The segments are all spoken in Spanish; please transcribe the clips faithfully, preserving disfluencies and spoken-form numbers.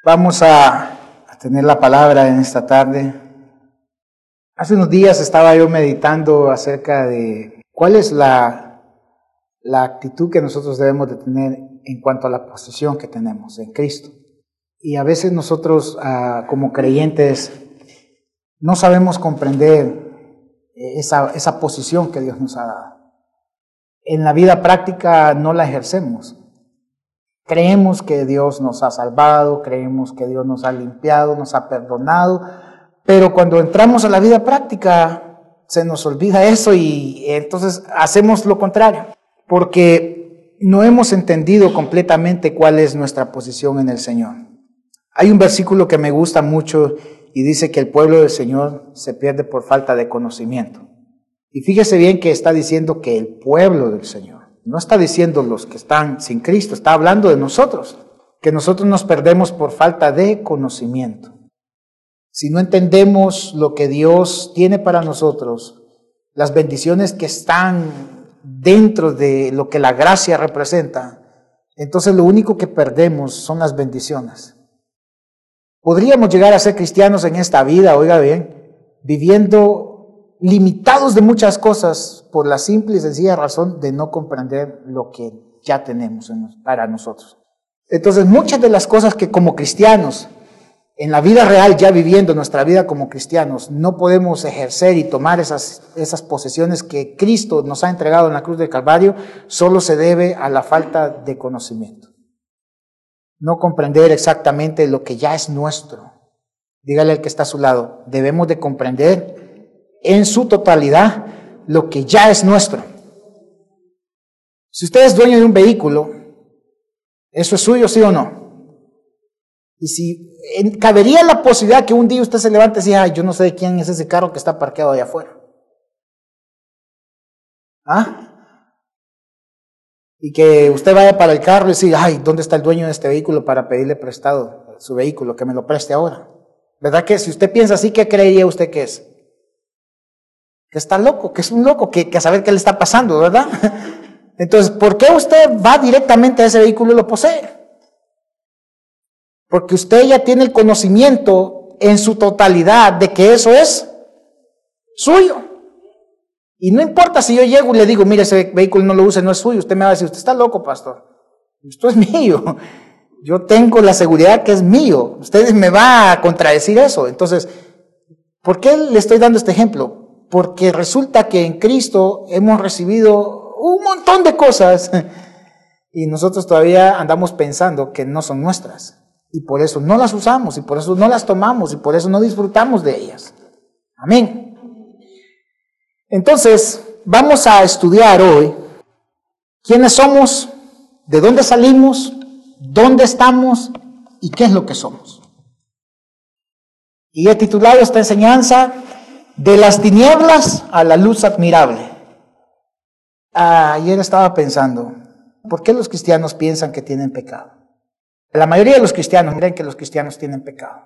Vamos a, a tener la palabra en esta tarde. Hace unos días estaba yo meditando acerca de cuál es la, la actitud que nosotros debemos de tener en cuanto a la posición que tenemos en Cristo. Y a veces nosotros uh, como creyentes no sabemos comprender esa, esa posición que Dios nos ha dado. En la vida práctica no la ejercemos. Creemos que Dios nos ha salvado, creemos que Dios nos ha limpiado, nos ha perdonado, pero cuando entramos a la vida práctica se nos olvida eso y entonces hacemos lo contrario, porque no hemos entendido completamente cuál es nuestra posición en el Señor. Hay un versículo que me gusta mucho y dice que el pueblo del Señor se pierde por falta de conocimiento. Y fíjese bien que está diciendo que el pueblo del Señor. No está diciendo los que están sin Cristo, está hablando de nosotros, que nosotros nos perdemos por falta de conocimiento. Si no entendemos lo que Dios tiene para nosotros, las bendiciones que están dentro de lo que la gracia representa, entonces lo único que perdemos son las bendiciones. Podríamos llegar a ser cristianos en esta vida, oiga bien, viviendo limitados de muchas cosas por la simple y sencilla razón de no comprender lo que ya tenemos para nosotros. Entonces, muchas de las cosas que como cristianos, en la vida real, ya viviendo nuestra vida como cristianos, no podemos ejercer y tomar esas, esas posesiones que Cristo nos ha entregado en la cruz del Calvario, solo se debe a la falta de conocimiento. No comprender exactamente lo que ya es nuestro. Dígale al que está a su lado, debemos de comprender en su totalidad lo que ya es nuestro. Si usted es dueño de un vehículo, ¿eso es suyo, sí o no? Y si en, cabería la posibilidad que un día usted se levante y diga, ay, yo no sé de quién es ese carro que está parqueado allá afuera. ¿Ah? Y que usted vaya para el carro y diga, ay, ¿dónde está el dueño de este vehículo para pedirle prestado su vehículo, que me lo preste ahora? ¿Verdad que si usted piensa así, qué creería usted que es? Que está loco, que es un loco, que, que a saber qué le está pasando, ¿verdad? Entonces, ¿por qué usted va directamente a ese vehículo y lo posee? Porque usted ya tiene el conocimiento en su totalidad de que eso es suyo. Y no importa si yo llego y le digo, mire, ese vehículo no lo use, no es suyo. Usted me va a decir, usted está loco, pastor. Esto es mío. Yo tengo la seguridad que es mío. Usted me va a contradecir eso. Entonces, ¿por qué le estoy dando este ejemplo? Porque resulta que en Cristo hemos recibido un montón de cosas y nosotros todavía andamos pensando que no son nuestras. Y por eso no las usamos, y por eso no las tomamos, y por eso no disfrutamos de ellas. Amén. Entonces, vamos a estudiar hoy quiénes somos, de dónde salimos, dónde estamos y qué es lo que somos. Y he titulado esta enseñanza de las tinieblas a la luz admirable. Ah, ayer estaba pensando, ¿por qué los cristianos piensan que tienen pecado? La mayoría de los cristianos creen que los cristianos tienen pecado.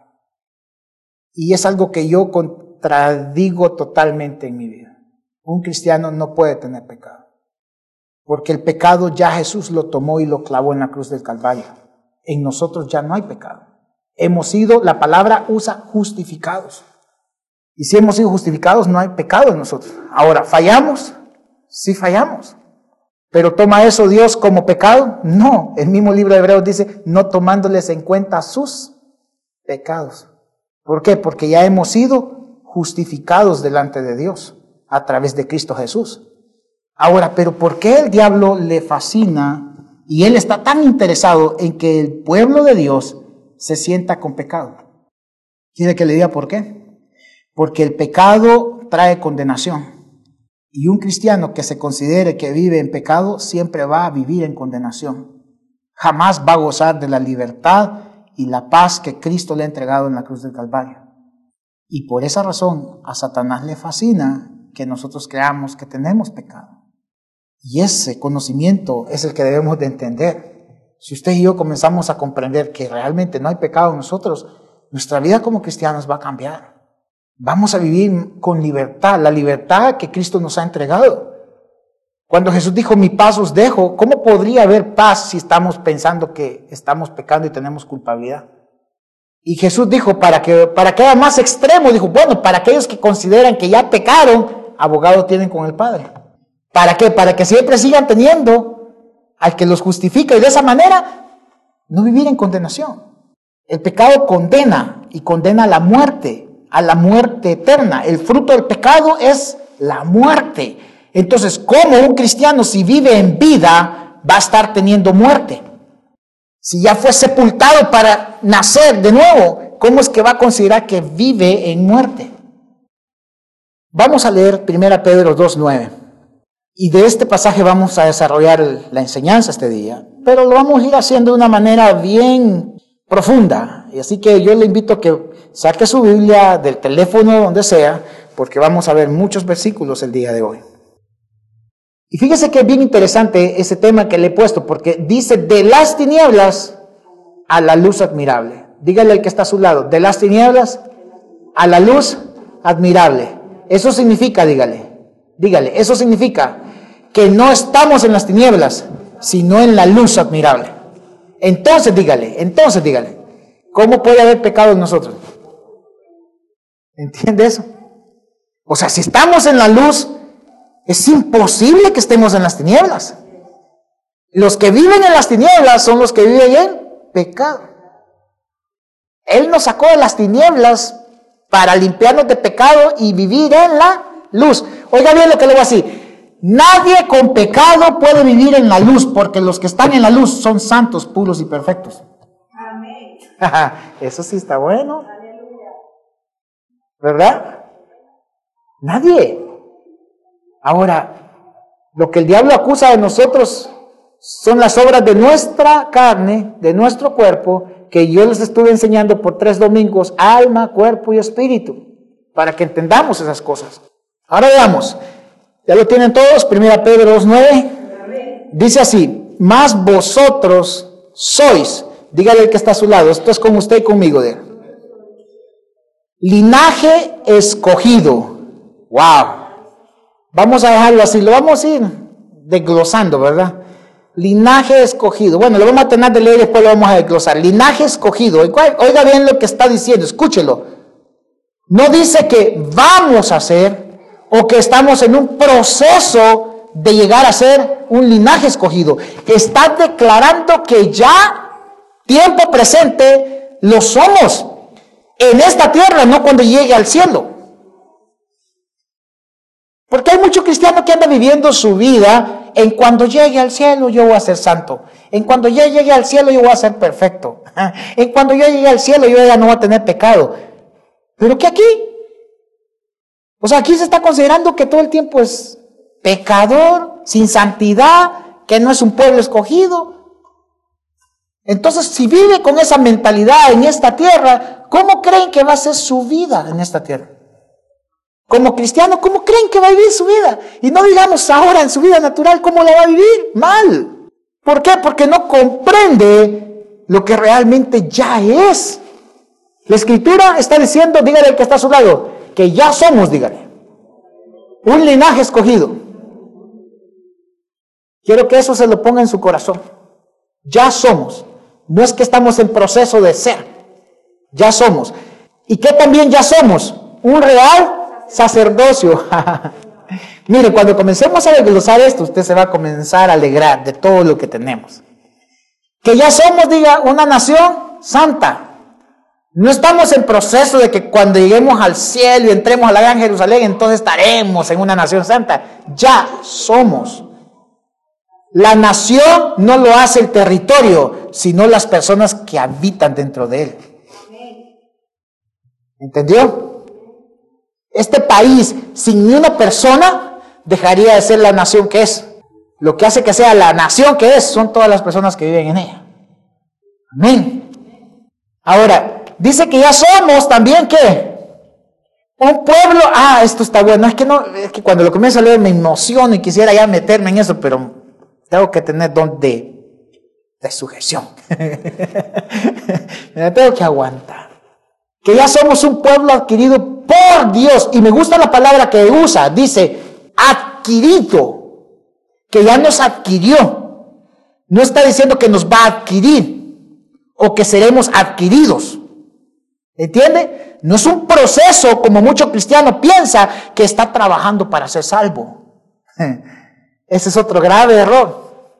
Y es algo que yo contradigo totalmente en mi vida. Un cristiano no puede tener pecado. Porque el pecado ya Jesús lo tomó y lo clavó en la cruz del Calvario. En nosotros ya no hay pecado. Hemos sido, la palabra usa justificados. Y si hemos sido justificados, no hay pecado en nosotros. Ahora, ¿fallamos? Sí fallamos. ¿Pero toma eso Dios como pecado? No. El mismo libro de Hebreos dice, no tomándoles en cuenta sus pecados. ¿Por qué? Porque ya hemos sido justificados delante de Dios a través de Cristo Jesús. Ahora, ¿pero por qué el diablo le fascina y él está tan interesado en que el pueblo de Dios se sienta con pecado? ¿Quiere que le diga por qué? Porque el pecado trae condenación. Y un cristiano que se considere que vive en pecado siempre va a vivir en condenación. Jamás va a gozar de la libertad y la paz que Cristo le ha entregado en la cruz del Calvario. Y por esa razón a Satanás le fascina que nosotros creamos que tenemos pecado. Y ese conocimiento es el que debemos de entender. Si usted y yo comenzamos a comprender que realmente no hay pecado en nosotros, nuestra vida como cristianos va a cambiar. Vamos a vivir con libertad, la libertad que Cristo nos ha entregado. Cuando Jesús dijo, mi paz os dejo, ¿cómo podría haber paz si estamos pensando que estamos pecando y tenemos culpabilidad? Y Jesús dijo, para que, para que haya más extremo, dijo, bueno, para aquellos que consideran que ya pecaron, abogado tienen con el Padre. ¿Para qué? Para que siempre sigan teniendo al que los justifica y de esa manera no vivir en condenación. El pecado condena y condena a la muerte, a la muerte eterna. El fruto del pecado es la muerte. Entonces, ¿cómo un cristiano, si vive en vida, va a estar teniendo muerte? Si ya fue sepultado para nacer de nuevo, ¿cómo es que va a considerar que vive en muerte? Vamos a leer primera Pedro dos nueve. Y de este pasaje vamos a desarrollar la enseñanza este día, pero lo vamos a ir haciendo de una manera bien profunda. Y así que yo le invito a que saque su Biblia del teléfono, donde sea, porque vamos a ver muchos versículos el día de hoy. Y fíjese que es bien interesante ese tema que le he puesto, porque dice, de las tinieblas a la luz admirable. Dígale al que está a su lado, de las tinieblas a la luz admirable. Eso significa, dígale, dígale, eso significa que no estamos en las tinieblas, sino en la luz admirable. Entonces dígale, entonces dígale, ¿cómo puede haber pecado en nosotros? ¿Entiende eso? O sea, si estamos en la luz, es imposible que estemos en las tinieblas. Los que viven en las tinieblas son los que viven en pecado. Él nos sacó de las tinieblas para limpiarnos de pecado y vivir en la luz. Oiga bien lo que le voy a decir. Nadie con pecado puede vivir en la luz, porque los que están en la luz son santos, puros y perfectos. Amén. Eso sí está bueno. ¿Verdad? Nadie. Ahora, lo que el diablo acusa de nosotros son las obras de nuestra carne, de nuestro cuerpo, que yo les estuve enseñando por tres domingos, alma, cuerpo y espíritu, para que entendamos esas cosas. Ahora veamos, ya lo tienen todos, primera Pedro dos nueve, dice así, mas vosotros sois, dígale al que está a su lado, esto es con usted y conmigo, de linaje escogido. Wow. Vamos a dejarlo así, lo vamos a ir desglosando, ¿verdad? Linaje escogido. Bueno, lo vamos a tener de leer y después lo vamos a desglosar. Linaje escogido. Oiga bien lo que está diciendo, escúchelo. No dice que vamos a ser o que estamos en un proceso de llegar a ser un linaje escogido. Está declarando que ya, tiempo presente, lo somos. En esta tierra, no cuando llegue al cielo. Porque hay muchos cristianos que andan viviendo su vida en cuando llegue al cielo yo voy a ser santo. En cuando yo llegue al cielo yo voy a ser perfecto. En cuando yo llegue al cielo yo ya no voy a tener pecado. Pero que aquí, o sea, aquí se está considerando que todo el tiempo es pecador, sin santidad, que no es un pueblo escogido. Entonces, si vive con esa mentalidad en esta tierra, ¿cómo creen que va a ser su vida en esta tierra? Como cristiano, ¿cómo creen que va a vivir su vida? Y no digamos ahora en su vida natural, ¿cómo la va a vivir? Mal. ¿Por qué? Porque no comprende lo que realmente ya es. La Escritura está diciendo, dígale al que está a su lado, que ya somos, dígale, un linaje escogido. Quiero que eso se lo ponga en su corazón. Ya somos. No es que estamos en proceso de ser. Ya somos. ¿Y qué también ya somos? Un real sacerdocio. Mire, cuando comencemos a desglosar esto, usted se va a comenzar a alegrar de todo lo que tenemos. Que ya somos, diga, una nación santa. No estamos en proceso de que cuando lleguemos al cielo y entremos a la gran Jerusalén, entonces estaremos en una nación santa. Ya somos. La nación no lo hace el territorio, sino las personas que habitan dentro de él. ¿Entendió? Este país, sin ni una persona, dejaría de ser la nación que es. Lo que hace que sea la nación que es, son todas las personas que viven en ella. Amén. Ahora, dice que ya somos también, ¿qué? Un pueblo. Ah, esto está bueno. Es que no, es que cuando lo comienzo a leer me emociono y quisiera ya meterme en eso, pero tengo que tener don de, de sujeción. Me tengo que aguantar. Que ya somos un pueblo adquirido por Dios. Y me gusta la palabra que usa. Dice, adquirido. Que ya nos adquirió. No está diciendo que nos va a adquirir. O que seremos adquiridos. ¿Entiende? No es un proceso como mucho cristiano piensa que está trabajando para ser salvo. Ese es otro grave error.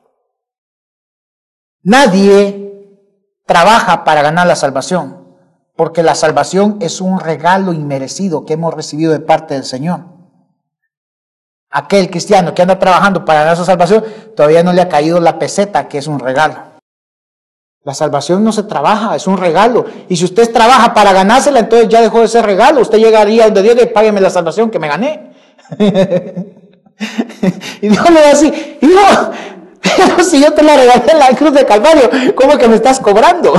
Nadie trabaja para ganar la salvación, porque la salvación es un regalo inmerecido que hemos recibido de parte del Señor. Aquel cristiano que anda trabajando para ganar su salvación, todavía no le ha caído la peseta, que es un regalo. La salvación no se trabaja, es un regalo. Y si usted trabaja para ganársela, entonces ya dejó de ser regalo. Usted llegaría donde Dios le págueme la salvación que me gané. Y Dios le va así, hijo, pero si yo te la regalé en la cruz de Calvario, ¿cómo que me estás cobrando?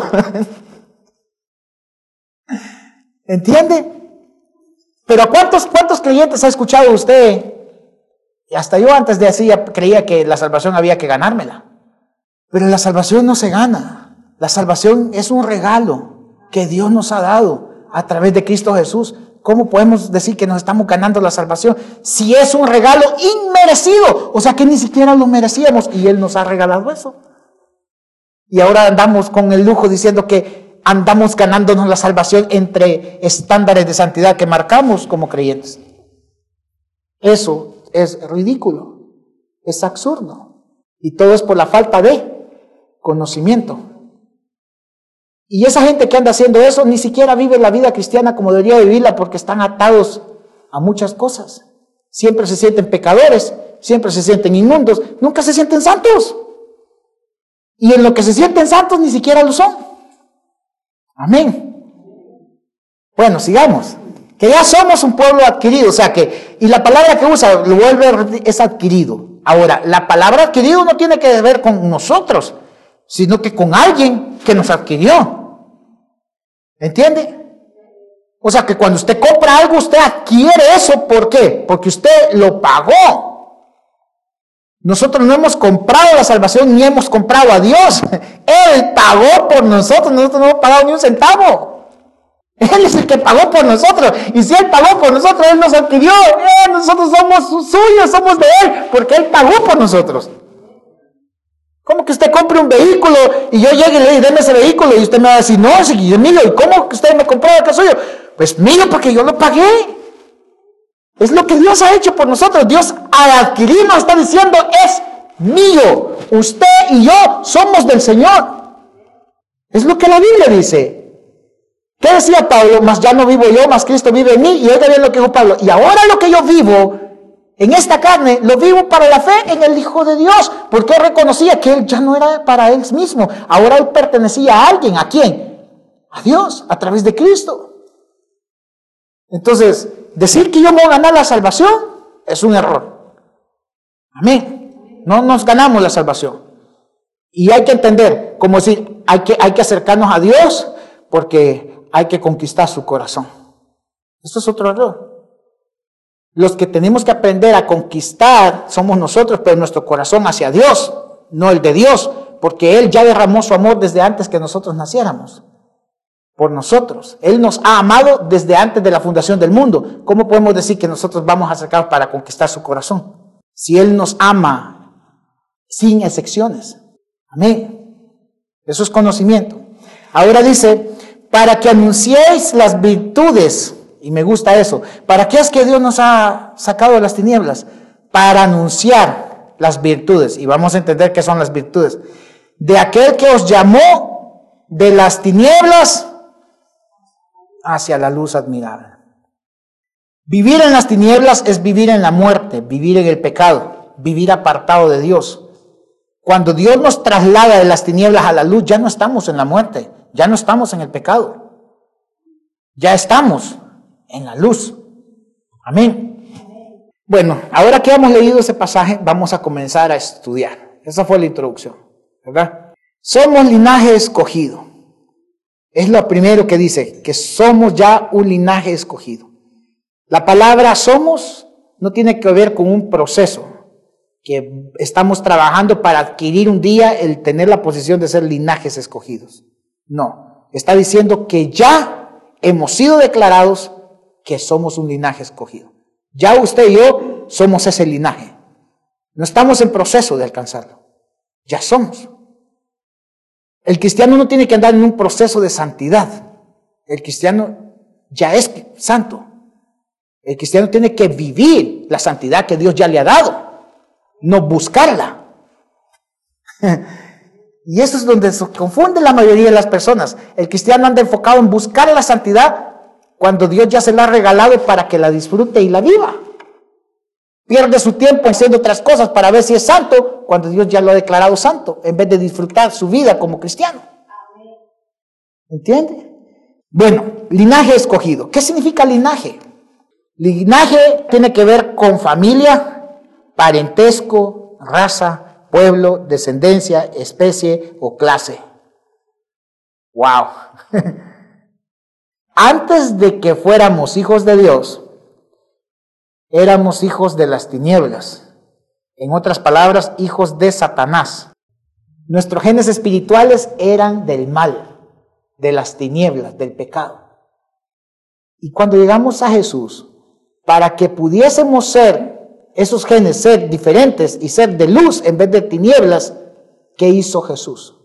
¿Entiende? Pero ¿cuántos, cuántos creyentes ha escuchado usted? Y hasta yo antes de así creía que la salvación había que ganármela. Pero la salvación no se gana. La salvación es un regalo que Dios nos ha dado a través de Cristo Jesús. ¿Cómo podemos decir que nos estamos ganando la salvación si es un regalo inmerecido? O sea que ni siquiera lo merecíamos y Él nos ha regalado eso. Y ahora andamos con el lujo diciendo que andamos ganándonos la salvación entre estándares de santidad que marcamos como creyentes. Eso es ridículo, es absurdo. Y todo es por la falta de conocimiento. Y esa gente que anda haciendo eso ni siquiera vive la vida cristiana como debería vivirla, porque están atados a muchas cosas. Siempre se sienten pecadores, siempre se sienten inmundos, nunca se sienten santos. Y en lo que se sienten santos ni siquiera lo son. Amén. Bueno, sigamos. Que ya somos un pueblo adquirido, o sea que, y la palabra que usa, lo vuelve, es adquirido. Ahora, la palabra adquirido no tiene que ver con nosotros, sino que con alguien que nos adquirió. ¿Entiende? O sea que cuando usted compra algo, usted adquiere eso. ¿Por qué? Porque usted lo pagó. Nosotros no hemos comprado la salvación ni hemos comprado a Dios. Él pagó por nosotros, nosotros no hemos pagado ni un centavo. Él es el que pagó por nosotros. Y si Él pagó por nosotros, Él nos adquirió. Eh, nosotros somos suyos, somos de Él, porque Él pagó por nosotros. ¿Cómo que usted compre un vehículo y yo llegue y le diga, deme ese vehículo? Y usted me va a decir, no, es mío. ¿Y cómo que usted me compró el que es suyo? Pues mío, porque yo lo pagué. Es lo que Dios ha hecho por nosotros. Dios al adquirirnos está diciendo, es mío. Usted y yo somos del Señor. Es lo que la Biblia dice. ¿Qué decía Pablo? Mas ya no vivo yo, mas Cristo vive en mí. Y oiga bien lo que dijo Pablo. Y ahora lo que yo vivo en esta carne, lo vivo para la fe en el Hijo de Dios, porque él reconocía que él ya no era para él mismo, ahora él pertenecía a alguien. ¿A quién? A Dios, a través de Cristo. Entonces, decir que yo me voy a ganar la salvación es un error. Amén. No nos ganamos la salvación. Y hay que entender, como decir, hay que, hay que acercarnos a Dios porque hay que conquistar su corazón. Esto es otro error. Los que tenemos que aprender a conquistar somos nosotros, pero nuestro corazón hacia Dios, no el de Dios, porque Él ya derramó su amor desde antes que nosotros naciéramos. Por nosotros. Él nos ha amado desde antes de la fundación del mundo. ¿Cómo podemos decir que nosotros vamos a acercarnos para conquistar su corazón? Si Él nos ama sin excepciones. Amén. Eso es conocimiento. Ahora dice, para que anunciéis las virtudes. Y me gusta eso. ¿Para qué es que Dios nos ha sacado de las tinieblas? Para anunciar las virtudes. Y vamos a entender qué son las virtudes. De aquel que os llamó de las tinieblas hacia la luz admirable. Vivir en las tinieblas es vivir en la muerte, vivir en el pecado, vivir apartado de Dios. Cuando Dios nos traslada de las tinieblas a la luz, ya no estamos en la muerte, ya no estamos en el pecado. Ya estamos en la luz. Amén. Bueno, ahora que hemos leído ese pasaje, vamos a comenzar a estudiar. Esa fue la introducción, ¿verdad? Somos linaje escogido. Es lo primero que dice, que somos ya un linaje escogido. La palabra somos no tiene que ver con un proceso que estamos trabajando para adquirir un día el tener la posición de ser linajes escogidos. No, está diciendo que ya hemos sido declarados que somos un linaje escogido. Ya usted y yo somos ese linaje. No estamos en proceso de alcanzarlo. Ya somos. El cristiano no tiene que andar en un proceso de santidad. El cristiano ya es santo. El cristiano tiene que vivir la santidad que Dios ya le ha dado, no buscarla. Y eso es donde se confunde la mayoría de las personas. El cristiano anda enfocado en buscar la santidad cuando Dios ya se la ha regalado para que la disfrute y la viva. Pierde su tiempo haciendo otras cosas para ver si es santo cuando Dios ya lo ha declarado santo, en vez de disfrutar su vida como cristiano. ¿Entiende? Bueno, linaje escogido. ¿Qué significa linaje? Linaje tiene que ver con familia, parentesco, raza, pueblo, descendencia, especie o clase. ¡Wow! Antes de que fuéramos hijos de Dios, éramos hijos de las tinieblas. En otras palabras, hijos de Satanás. Nuestros genes espirituales eran del mal, de las tinieblas, del pecado. Y cuando llegamos a Jesús, para que pudiésemos ser, esos genes ser diferentes y ser de luz en vez de tinieblas, ¿qué hizo Jesús?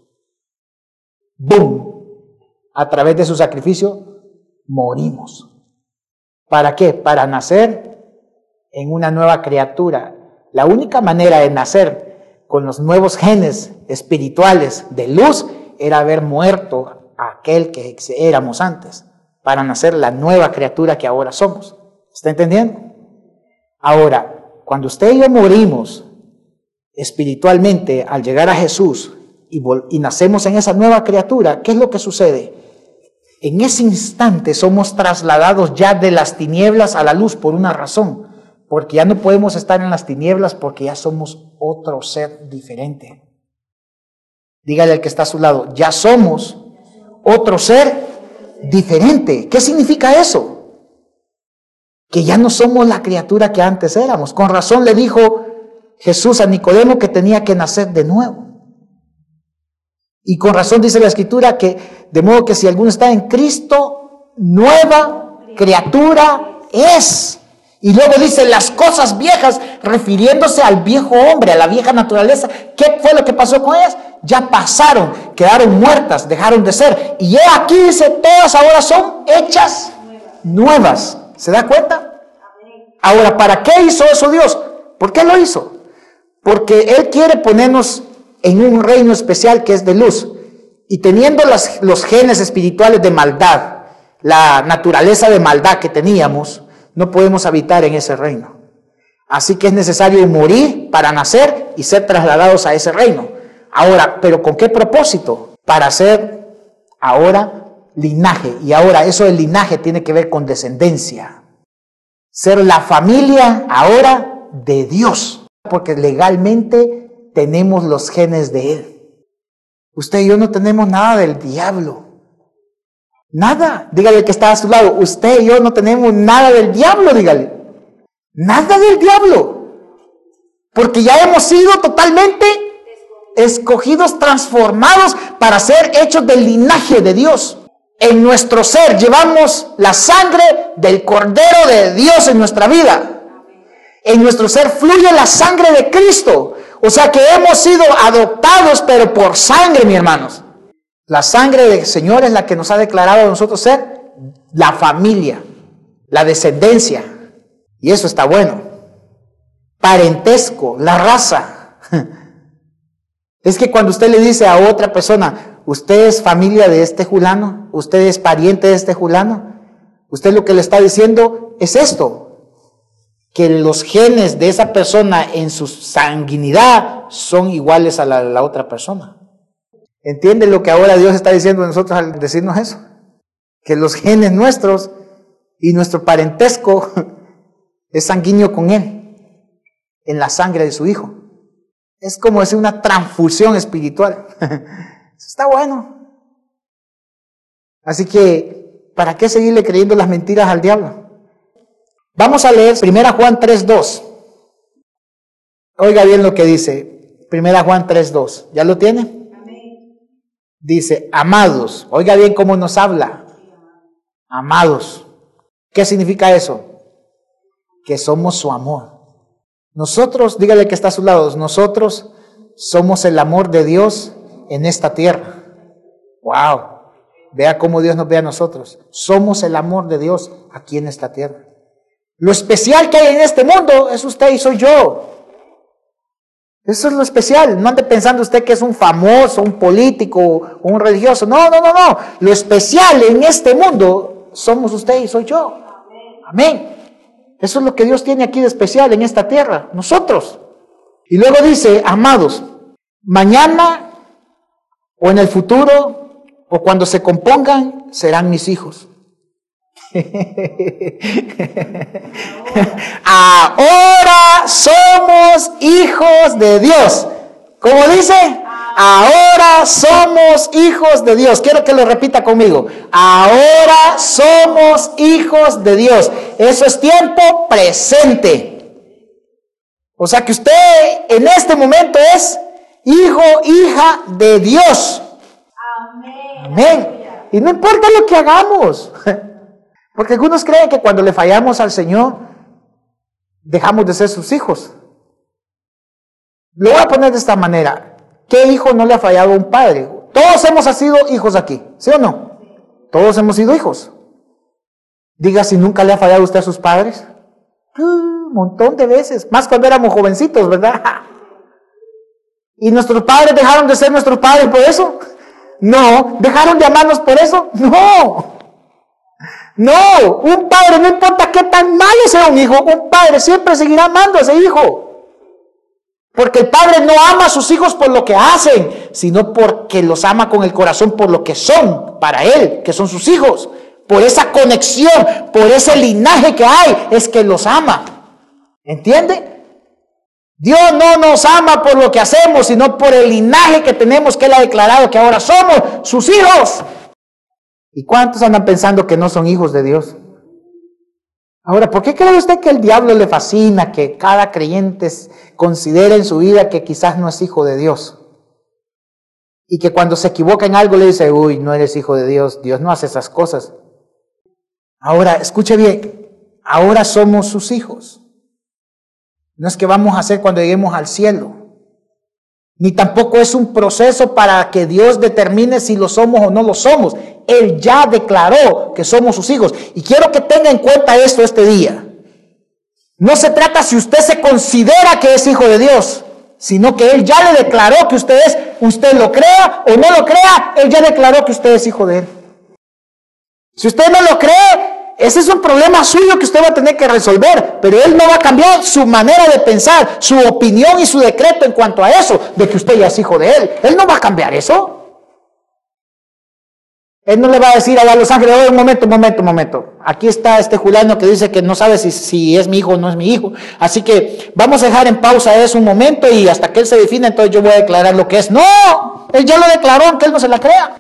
¡Bum! A través de su sacrificio, morimos. ¿Para qué? Para nacer en una nueva criatura. La única manera de nacer con los nuevos genes espirituales de luz era haber muerto a aquel que éramos antes, para nacer la nueva criatura que ahora somos. ¿Está entendiendo? Ahora, cuando usted y yo morimos espiritualmente al llegar a Jesús y, y nacemos en esa nueva criatura, ¿qué es lo que sucede? En ese instante somos trasladados ya de las tinieblas a la luz por una razón, porque ya no podemos estar en las tinieblas porque ya somos otro ser diferente. Dígale al que está a su lado, ya somos otro ser diferente. ¿Qué significa eso? Que ya no somos la criatura que antes éramos. Con razón le dijo Jesús a Nicodemo que tenía que nacer de nuevo. Y con razón dice la Escritura que, de modo que si alguno está en Cristo, nueva criatura es. Y luego dice las cosas viejas, refiriéndose al viejo hombre, a la vieja naturaleza. ¿Qué fue lo que pasó con ellas? Ya pasaron, quedaron muertas, dejaron de ser. Y he aquí dice, todas ahora son hechas nuevas. ¿Se da cuenta? Ahora, ¿para qué hizo eso Dios? ¿Por qué lo hizo? Porque Él quiere ponernos en un reino especial que es de luz. Y teniendo las, los genes espirituales de maldad, la naturaleza de maldad que teníamos, no podemos habitar en ese reino. Así que es necesario morir para nacer y ser trasladados a ese reino. Ahora, ¿pero con qué propósito? Para ser ahora linaje. Y ahora eso del linaje tiene que ver con descendencia. Ser la familia ahora de Dios. Porque legalmente tenemos los genes de Él. Usted y yo no tenemos nada del diablo. Nada. Dígale que está a su lado. Usted y yo no tenemos nada del diablo, dígale. Nada del diablo. Porque ya hemos sido totalmente escogidos, transformados para ser hechos del linaje de Dios. En nuestro ser llevamos la sangre del Cordero de Dios en nuestra vida. En nuestro ser fluye la sangre de Cristo. O sea que hemos sido adoptados, pero por sangre, mis hermanos. La sangre del Señor es la que nos ha declarado a nosotros ser la familia, la descendencia. Y eso está bueno. Parentesco, la raza. Es que cuando usted le dice a otra persona, usted es familia de este fulano, usted es pariente de este fulano, usted lo que le está diciendo es esto, que los genes de esa persona en su sanguinidad son iguales a la de la otra persona. ¿Entiende lo que ahora Dios está diciendo a nosotros al decirnos eso? Que los genes nuestros y nuestro parentesco es sanguíneo con Él, en la sangre de su Hijo. Es como decir una transfusión espiritual. Está bueno. Así que, ¿para qué seguirle creyendo las mentiras al diablo? Vamos a leer primera Juan tres dos. Oiga bien lo que dice primera Juan tres dos. ¿Ya lo tiene? Amén. Dice, amados. Oiga bien cómo nos habla. Amados. ¿Qué significa eso? Que somos su amor. Nosotros, dígale que está a su lado, nosotros somos el amor de Dios en esta tierra. ¡Wow! Vea cómo Dios nos ve a nosotros. Somos el amor de Dios aquí en esta tierra. Lo especial que hay en este mundo es usted y soy yo. Eso es lo especial. No ande pensando usted que es un famoso, un político o un religioso. No, no, no, no. Lo especial en este mundo somos usted y soy yo. Amén. Eso es lo que Dios tiene aquí de especial en esta tierra. Nosotros. Y luego dice, amados, mañana o en el futuro o cuando se compongan serán mis hijos. Ahora somos hijos de Dios. ¿Cómo dice? Ahora somos hijos de Dios. Quiero que lo repita conmigo. Ahora somos hijos de Dios. Eso es tiempo presente. O sea que usted en este momento es hijo, hija de Dios. Amén. Amén. Y no importa lo que hagamos. Porque algunos creen que cuando le fallamos al Señor, dejamos de ser sus hijos. Lo voy a poner de esta manera. ¿Qué hijo no le ha fallado a un padre? Todos hemos sido hijos aquí, ¿sí o no? Todos hemos sido hijos. Diga si nunca le ha fallado usted a sus padres. Un montón de veces, más cuando éramos jovencitos, ¿verdad? ¿Y nuestros padres dejaron de ser nuestros padres por eso? No. ¿Dejaron de amarnos por eso? No. No, un padre, no importa qué tan malo sea un hijo, un padre siempre seguirá amando a ese hijo. Porque el padre no ama a sus hijos por lo que hacen, sino porque los ama con el corazón por lo que son para él, que son sus hijos. Por esa conexión, por ese linaje que hay, es que los ama. ¿Entiende? Dios no nos ama por lo que hacemos, sino por el linaje que tenemos, que Él ha declarado que ahora somos sus hijos. ¿Y cuántos andan pensando que no son hijos de Dios? Ahora, ¿por qué cree usted que el diablo le fascina que cada creyente considere en su vida que quizás no es hijo de Dios? Y que cuando se equivoca en algo le dice, uy, no eres hijo de Dios, Dios no hace esas cosas. Ahora, escuche bien, ahora somos sus hijos. No es que vamos a hacer cuando lleguemos al cielo. Ni tampoco es un proceso para que Dios determine si lo somos o no lo somos. Él ya declaró que somos sus hijos. Y quiero que tenga en cuenta esto este día. No se trata si usted se considera que es hijo de Dios, sino que Él ya le declaró que usted es, usted lo crea o no lo crea, Él ya declaró que usted es hijo de Él. Si usted no lo cree, ese es un problema suyo que usted va a tener que resolver, pero Él no va a cambiar su manera de pensar, su opinión y su decreto en cuanto a eso, de que usted ya es hijo de Él. Él no va a cambiar eso. Él no le va a decir a los ángeles, oye, un momento, un momento, un momento. Aquí está este Juliano que dice que no sabe si, si es mi hijo o no es mi hijo. Así que vamos a dejar en pausa eso un momento y hasta que Él se defina, entonces yo voy a declarar lo que es. No, Él ya lo declaró, aunque Él no se la crea.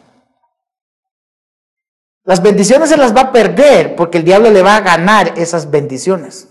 Las bendiciones se las va a perder porque el diablo le va a ganar esas bendiciones.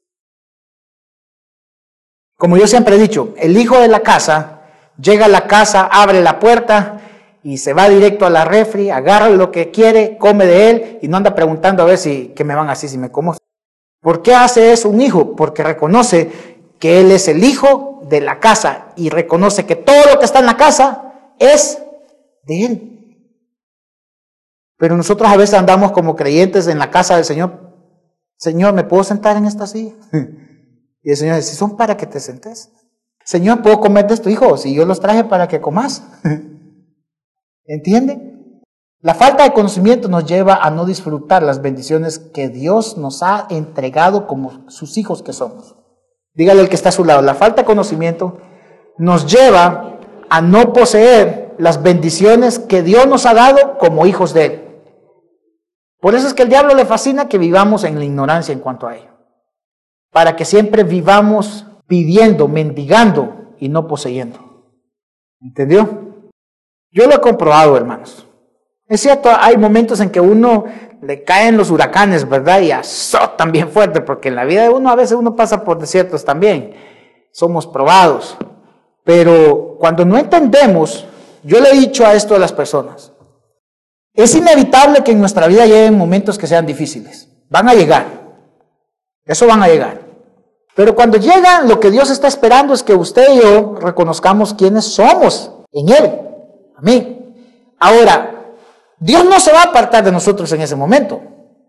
Como yo siempre he dicho, el hijo de la casa llega a la casa, abre la puerta y se va directo a la refri, agarra lo que quiere, come de él y no anda preguntando a ver si qué me van así, si me como. ¿Por qué hace eso un hijo? Porque reconoce que él es el hijo de la casa y reconoce que todo lo que está en la casa es de él. Pero nosotros a veces andamos como creyentes en la casa del Señor. Señor, ¿me puedo sentar en esta silla? Y el Señor dice, son para que te sentes. Señor, ¿puedo comer de esto, hijo? Si yo los traje para que comas. ¿Entiende? La falta de conocimiento nos lleva a no disfrutar las bendiciones que Dios nos ha entregado como sus hijos que somos. Dígale al que está a su lado, la falta de conocimiento nos lleva a no poseer las bendiciones que Dios nos ha dado como hijos de Él. Por eso es que el diablo le fascina que vivamos en la ignorancia en cuanto a ello. Para que siempre vivamos pidiendo, mendigando y no poseyendo. ¿Entendió? Yo lo he comprobado, hermanos. Es cierto, hay momentos en que uno le caen los huracanes, ¿verdad? Y azotan bien fuerte, porque en la vida de uno a veces uno pasa por desiertos también. Somos probados. Pero cuando no entendemos, yo le he dicho a esto a las personas, es inevitable que en nuestra vida lleguen momentos que sean difíciles. Van a llegar. Eso van a llegar. Pero cuando llegan, lo que Dios está esperando es que usted y yo reconozcamos quiénes somos en Él. Amén. Ahora, Dios no se va a apartar de nosotros en ese momento.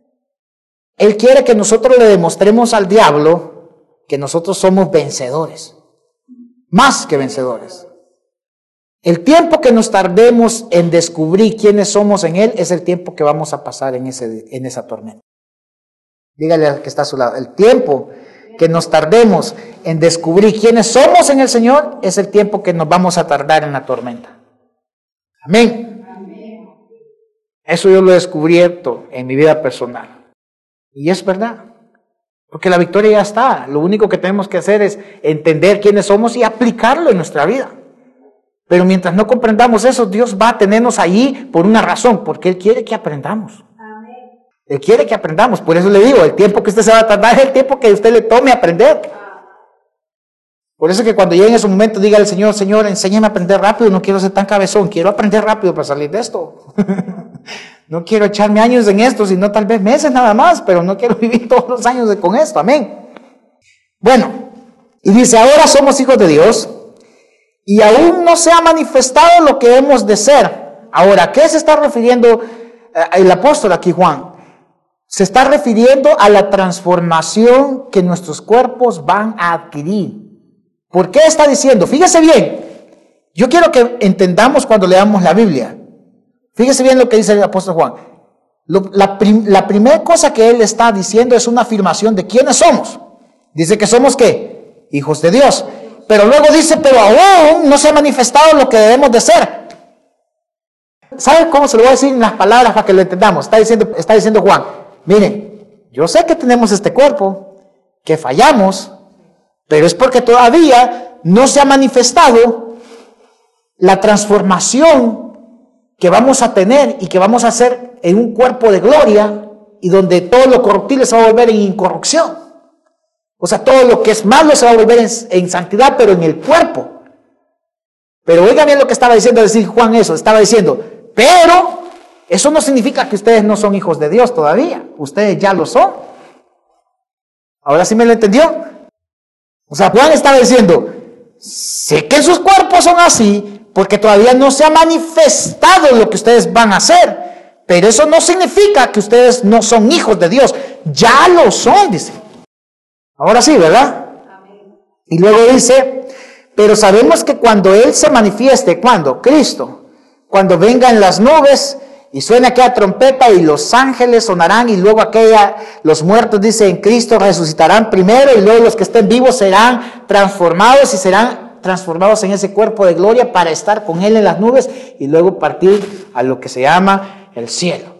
Él quiere que nosotros le demostremos al diablo que nosotros somos vencedores, más que vencedores. El tiempo que nos tardemos en descubrir quiénes somos en Él es el tiempo que vamos a pasar en, ese, en esa tormenta. Dígale al que está a su lado, el tiempo que nos tardemos en descubrir quiénes somos en el Señor es el tiempo que nos vamos a tardar en la tormenta. Amén. Amén. Eso yo lo he descubierto en mi vida personal. Y es verdad. Porque la victoria ya está. Lo único que tenemos que hacer es entender quiénes somos y aplicarlo en nuestra vida. Pero mientras no comprendamos eso, Dios va a tenernos ahí por una razón, porque Él quiere que aprendamos. Amén. Él quiere que aprendamos. Por eso le digo, el tiempo que usted se va a tardar es el tiempo que usted le tome a aprender. Por eso que cuando llegue en ese momento, diga al Señor, Señor, enséñame a aprender rápido, no quiero ser tan cabezón, quiero aprender rápido para salir de esto. No quiero echarme años en esto, sino tal vez meses nada más, pero no quiero vivir todos los años con esto. Amén. Bueno, y dice, ahora somos hijos de Dios, y aún no se ha manifestado lo que hemos de ser. Ahora, ¿a qué se está refiriendo el apóstol aquí, Juan? Se está refiriendo a la transformación que nuestros cuerpos van a adquirir. ¿Por qué está diciendo? Fíjese bien, yo quiero que entendamos cuando leamos la Biblia. Fíjese bien lo que dice el apóstol Juan. Lo, la, prim, la primera cosa que él está diciendo es una afirmación de quiénes somos. Dice que somos, ¿qué? Hijos de Dios. Pero luego dice, pero aún no se ha manifestado lo que debemos de ser. ¿Sabe cómo se lo voy a decir en las palabras para que lo entendamos? Está diciendo, está diciendo Juan, miren, yo sé que tenemos este cuerpo, que fallamos, pero es porque todavía no se ha manifestado la transformación que vamos a tener y que vamos a hacer en un cuerpo de gloria y donde todo lo corruptible se va a volver en incorrupción. O sea, todo lo que es malo se va a volver en, en santidad, pero en el cuerpo. Pero oigan bien lo que estaba diciendo, decir Juan eso, estaba diciendo, pero eso no significa que ustedes no son hijos de Dios todavía, ustedes ya lo son. ¿Ahora sí me lo entendió? O sea, Juan estaba diciendo, sé que sus cuerpos son así, porque todavía no se ha manifestado lo que ustedes van a hacer, pero eso no significa que ustedes no son hijos de Dios, ya lo son, dice. Ahora sí, ¿verdad? Amén. Y luego dice, pero sabemos que cuando Él se manifieste, ¿cuándo? Cristo, cuando venga en las nubes y suene aquella trompeta y los ángeles sonarán y luego aquella, los muertos, dice, en Cristo resucitarán primero y luego los que estén vivos serán transformados y serán transformados en ese cuerpo de gloria para estar con Él en las nubes y luego partir a lo que se llama el cielo.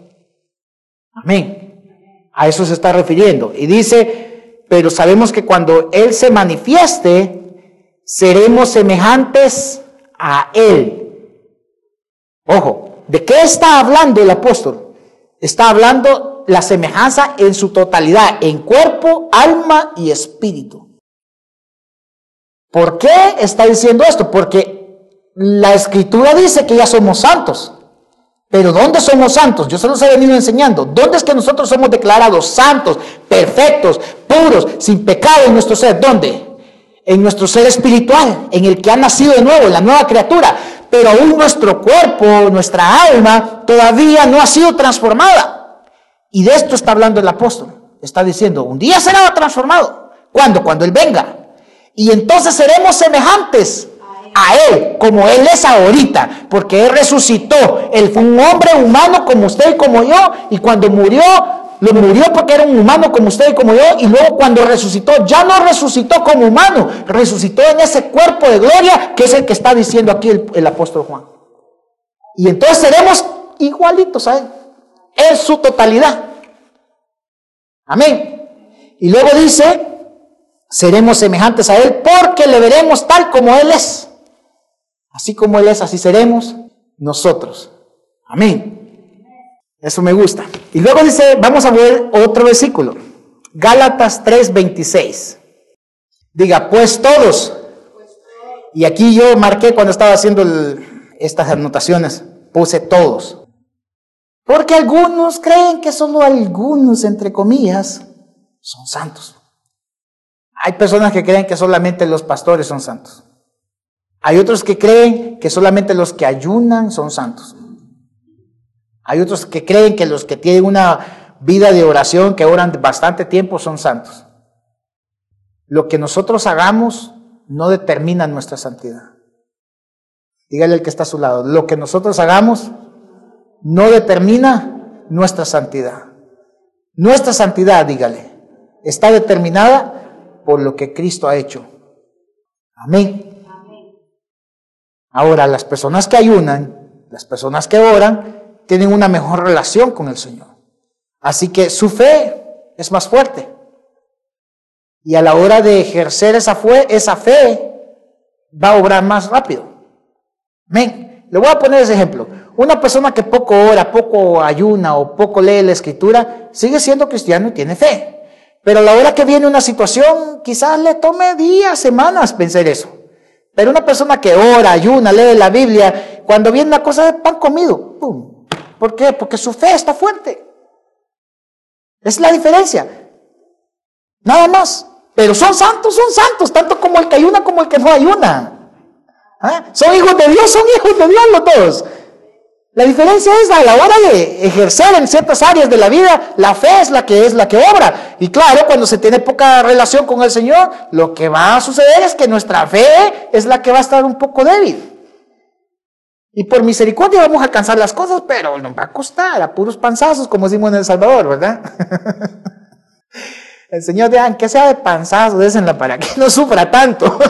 Amén. A eso se está refiriendo. Y dice, pero sabemos que cuando Él se manifieste, seremos semejantes a Él. Ojo, ¿de qué está hablando el apóstol? Está hablando la semejanza en su totalidad, en cuerpo, alma y espíritu. ¿Por qué está diciendo esto? Porque la Escritura dice que ya somos santos. Pero ¿dónde somos santos? Yo se los he venido enseñando. ¿Dónde es que nosotros somos declarados santos, perfectos, puros, sin pecado en nuestro ser? ¿Dónde? En nuestro ser espiritual, en el que ha nacido de nuevo, en la nueva criatura. Pero aún nuestro cuerpo, nuestra alma, todavía no ha sido transformada. Y de esto está hablando el apóstol. Está diciendo, un día será transformado. ¿Cuándo? Cuando Él venga. Y entonces seremos semejantes a Él, como Él es ahorita, porque Él resucitó. Él fue un hombre humano como usted y como yo, y cuando murió, lo murió porque era un humano como usted y como yo, y luego cuando resucitó, ya no resucitó como humano, resucitó en ese cuerpo de gloria, que es el que está diciendo aquí el, el apóstol Juan. Y entonces seremos igualitos a Él, en su totalidad. Amén. Y luego dice, seremos semejantes a Él, porque le veremos tal como Él es. Así como Él es, así seremos nosotros. Amén. Eso me gusta. Y luego dice, vamos a ver otro versículo. Gálatas tres veintiséis. Diga, pues todos. Y aquí yo marqué cuando estaba haciendo el, estas anotaciones, puse todos. Porque algunos creen que solo algunos, entre comillas, son santos. Hay personas que creen que solamente los pastores son santos. Hay otros que creen que solamente los que ayunan son santos. Hay otros que creen que los que tienen una vida de oración, que oran bastante tiempo, son santos. Lo que nosotros hagamos no determina nuestra santidad. Dígale al que está a su lado, lo que nosotros hagamos no determina nuestra santidad. Nuestra santidad, dígale, está determinada por lo que Cristo ha hecho. Amén. Ahora, las personas que ayunan, las personas que oran, tienen una mejor relación con el Señor. Así que su fe es más fuerte. Y a la hora de ejercer esa fe, esa fe va a obrar más rápido. Amén. Le voy a poner ese ejemplo. Una persona que poco ora, poco ayuna o poco lee la Escritura, sigue siendo cristiano y tiene fe. Pero a la hora que viene una situación, quizás le tome días, semanas pensar eso. Pero una persona que ora, ayuna, lee la Biblia, cuando viene una cosa de pan comido, ¡pum! ¿Por qué? Porque su fe está fuerte. Es la diferencia. Nada más. Pero son santos, son santos, tanto como el que ayuna como el que no ayuna. ¿Ah? Son hijos de Dios, son hijos de Dios los dos. La diferencia es a la hora de ejercer en ciertas áreas de la vida, la fe es la que es la que obra. Y claro, cuando se tiene poca relación con el Señor, lo que va a suceder es que nuestra fe es la que va a estar un poco débil. Y por misericordia vamos a alcanzar las cosas, pero nos va a costar a puros panzazos, como decimos en El Salvador, ¿verdad? El Señor dice, que sea de panzazo, désenla para que no sufra tanto.